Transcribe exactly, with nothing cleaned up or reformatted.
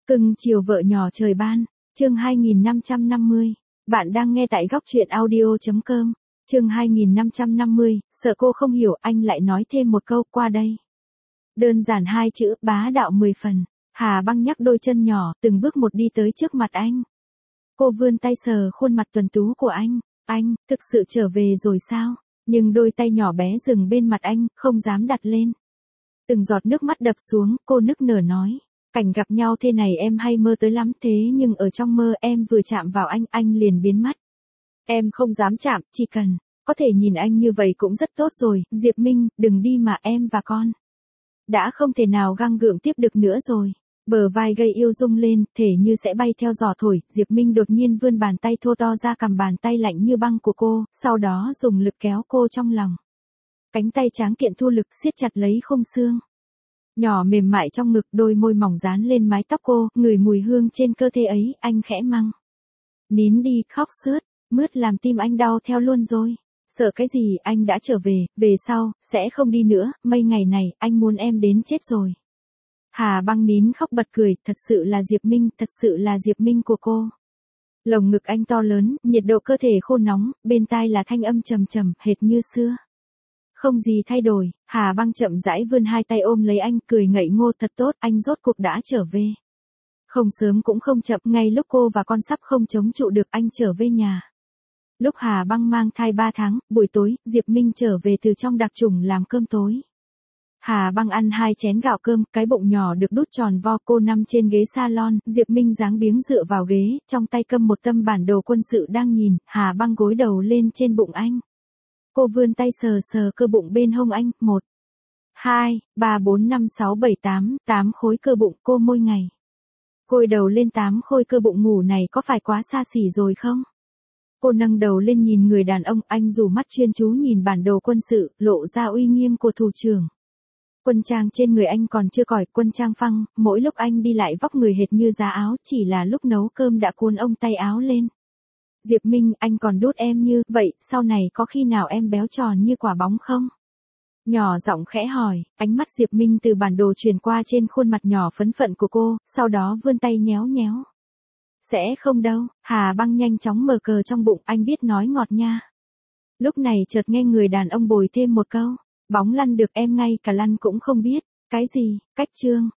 Cưng chiều vợ nhỏ trời ban, chương hai nghìn năm trăm năm mươi. Bạn đang nghe tại góc truyện audio.com. Chương hai nghìn năm trăm năm mươi, sợ cô không hiểu, anh lại nói thêm một câu qua đây. Đơn giản hai chữ, bá đạo mười phần. Hà Băng nhắc đôi chân nhỏ, từng bước một đi tới trước mặt anh. Cô vươn tay sờ khuôn mặt tuấn tú của anh. Anh, thực sự trở về rồi sao? Nhưng đôi tay nhỏ bé dừng bên mặt anh, không dám đặt lên. Từng giọt nước mắt đập xuống, cô nức nở nói. Cảnh gặp nhau thế này em hay mơ tới lắm, thế nhưng ở trong mơ em vừa chạm vào anh, anh liền biến mất. Em không dám chạm, chỉ cần có thể nhìn anh như vậy cũng rất tốt rồi. Diệp Minh, đừng đi mà, em và con đã không thể nào gắng gượng tiếp được nữa rồi. Bờ vai gây yêu rung lên, thể như sẽ bay theo gió thổi. Diệp Minh đột nhiên vươn bàn tay thô to ra cầm bàn tay lạnh như băng của cô, sau đó dùng lực kéo cô trong lòng. Cánh tay tráng kiện thu lực siết chặt lấy khung xương nhỏ mềm mại trong ngực, đôi môi mỏng dán lên mái tóc cô, ngửi mùi hương trên cơ thể ấy. Anh khẽ mắng. Nín đi, khóc sướt mướt làm tim anh đau theo luôn rồi. Sợ cái gì, anh đã trở về, về sau sẽ không đi nữa, mấy ngày này anh muốn em đến chết rồi. Hà Băng nín khóc bật cười, thật sự là Diệp Minh, thật sự là Diệp Minh của cô. Lồng ngực anh to lớn, nhiệt độ cơ thể khô nóng, bên tai là thanh âm trầm trầm, hệt như xưa. Không gì thay đổi. Hà Băng chậm rãi vươn hai tay ôm lấy anh, cười ngậy ngô, thật tốt, anh rốt cuộc đã trở về. Không sớm cũng không chậm, ngay lúc cô và con sắp không chống trụ được, anh trở về nhà. Lúc Hà Băng mang thai ba tháng, buổi tối, Diệp Minh trở về từ trong đặc chủng làm cơm tối. Hà Băng ăn hai chén gạo cơm, cái bụng nhỏ được đút tròn vo, cô nằm trên ghế salon, Diệp Minh dáng biếng dựa vào ghế, trong tay cầm một tấm bản đồ quân sự đang nhìn. Hà Băng gối đầu lên trên bụng anh. Cô vươn tay sờ sờ cơ bụng bên hông anh, một, hai, ba bốn năm sáu bảy tám, tám khối cơ bụng, cô môi ngày. Gối đầu lên tám khối cơ bụng, ngủ này có phải quá xa xỉ rồi không? Cô nâng đầu lên nhìn người đàn ông, anh rủ mắt chuyên chú nhìn bản đồ quân sự, lộ ra uy nghiêm của thủ trưởng. Quân trang trên người anh còn chưa còi, quân trang phăng, mỗi lúc anh đi lại vóc người hệt như giá áo, chỉ là lúc nấu cơm đã cuốn ông tay áo lên. Diệp Minh, anh còn đút em như vậy, sau này có khi nào em béo tròn như quả bóng không? Nhỏ giọng khẽ hỏi, ánh mắt Diệp Minh từ bản đồ truyền qua trên khuôn mặt nhỏ phấn phận của cô, sau đó vươn tay nhéo nhéo. Sẽ không đâu. Hà Băng nhanh chóng mở cờ trong bụng, anh biết nói ngọt nha. Lúc này chợt nghe người đàn ông bồi thêm một câu, bóng lăn được em ngay cả lăn cũng không biết. Cái gì, cách chương,